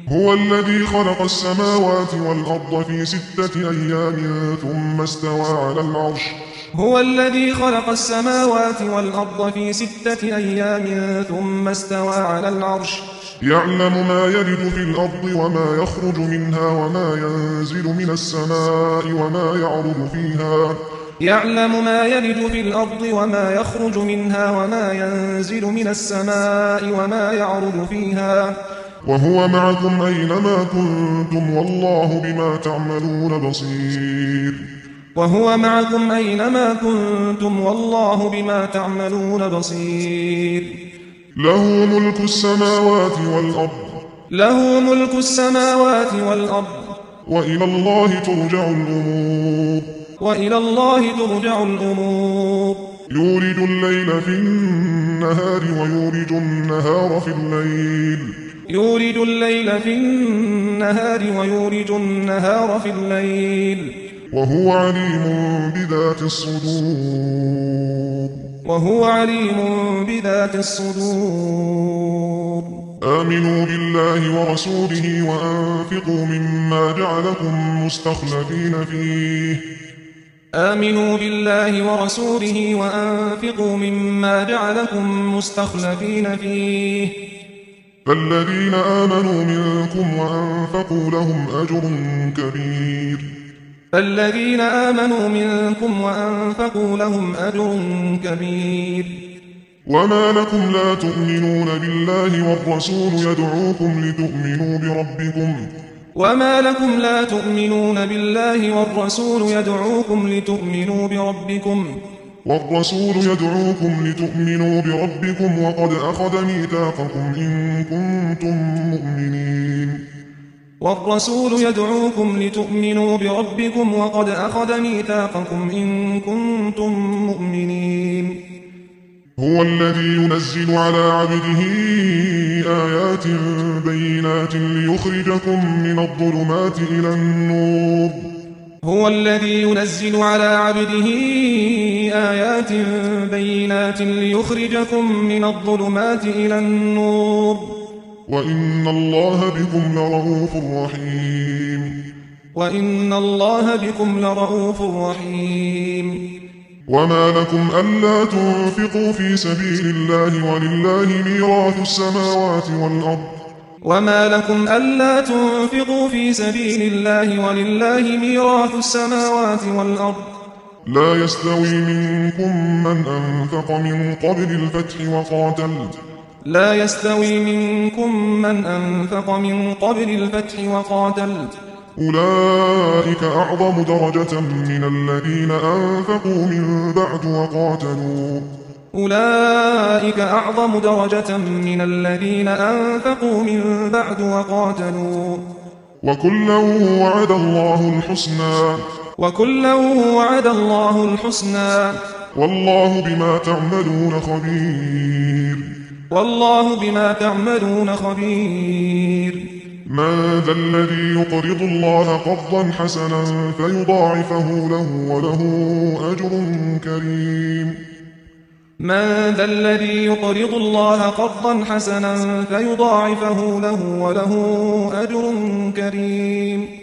هو الذي خلق السماوات والأرض في 6 أيام ثم استوى على العرش. هو الذي خلق السماوات والأرض في 6 أيام ثم استوى على العرش. يعلم ما يلج في الأرض وما يخرج منها وما ينزل من السماء وما يعرج فيها. يعلم ما يلج في الأرض وما يخرج منها وما ينزل من السماء وما يعرج فيها. وهو معكم أينما كنتم والله بما تعملون بصير. وهو معكم أينما كنتم والله بما تعملون بصير. له ملك السماوات والأرض. له ملك السماوات والأرض. وإلى الله ترجع الأمور. وإلى الله ترجع الأمور. يولج الليل في النهار ويولج النهار في الليل. يولج الليل في النهار ويولج النهار في الليل. وهو عليم بذات الصدور. وهو عليم بذات الصدور. آمنوا بالله ورسوله وأنفقوا مما جعلكم مستخلفين فيه. آمنوا بالله ورسوله وأنفقوا مما جعلكم مستخلفين فيه. فالذين آمنوا منكم وأنفقوا لهم أجر كبير. فالذين آمنوا منكم وأنفقوا لهم أجر كبير. وما لكم لا تؤمنون بالله والرسول يدعوكم لتؤمنوا بربكم. وما لكم لا تؤمنون بالله والرسول يدعوكم لتؤمنوا بربكم. والرسول يدعوكم لتؤمنوا بربكم وقد أخذ ميثاقكم إن كنتم مؤمنين. والرسول يدعوكم لتؤمنوا بربكم وقد أخذ ميثاقكم إن كنتم مؤمنين. هو الذي ينزل على عبده آيات بينات ليخرجكم من الظلمات إلى النور. هو الذي ينزل على عبده آيات بينات ليخرجكم من الظلمات إلى النور. وإن الله بكم لرؤوف رحيم. وإن الله بكم لرؤوف رحيم. وما لكم ألا تنفقوا في سبيل الله ولله ميراث السماوات والأرض. وما لكم ألا تنفقوا في سبيل الله ولله ميراث السماوات والأرض. لا يستوي منكم من أنفق من قبل الفتح وقاتل. لا يستوي منكم من أنفق من قبل الفتح وقاتل. أولئك أعظم درجة من الذين أنفقوا من بعد وقاتلوا. أولئك أعظم درجة من الذين أنفقوا من بعد وقاتلوا. وكلا وعد الله الحسنى. وكلا وعد الله الحسنى. والله بما تعملون خبير. والله بما تعملون خبير. من ذا الذي يقرض الله قرضا حسنا فيضاعفه له وله أجر كريم. من ذا الذي يقرض الله قرضا حسنا فيضاعفه له وله أجر كريم.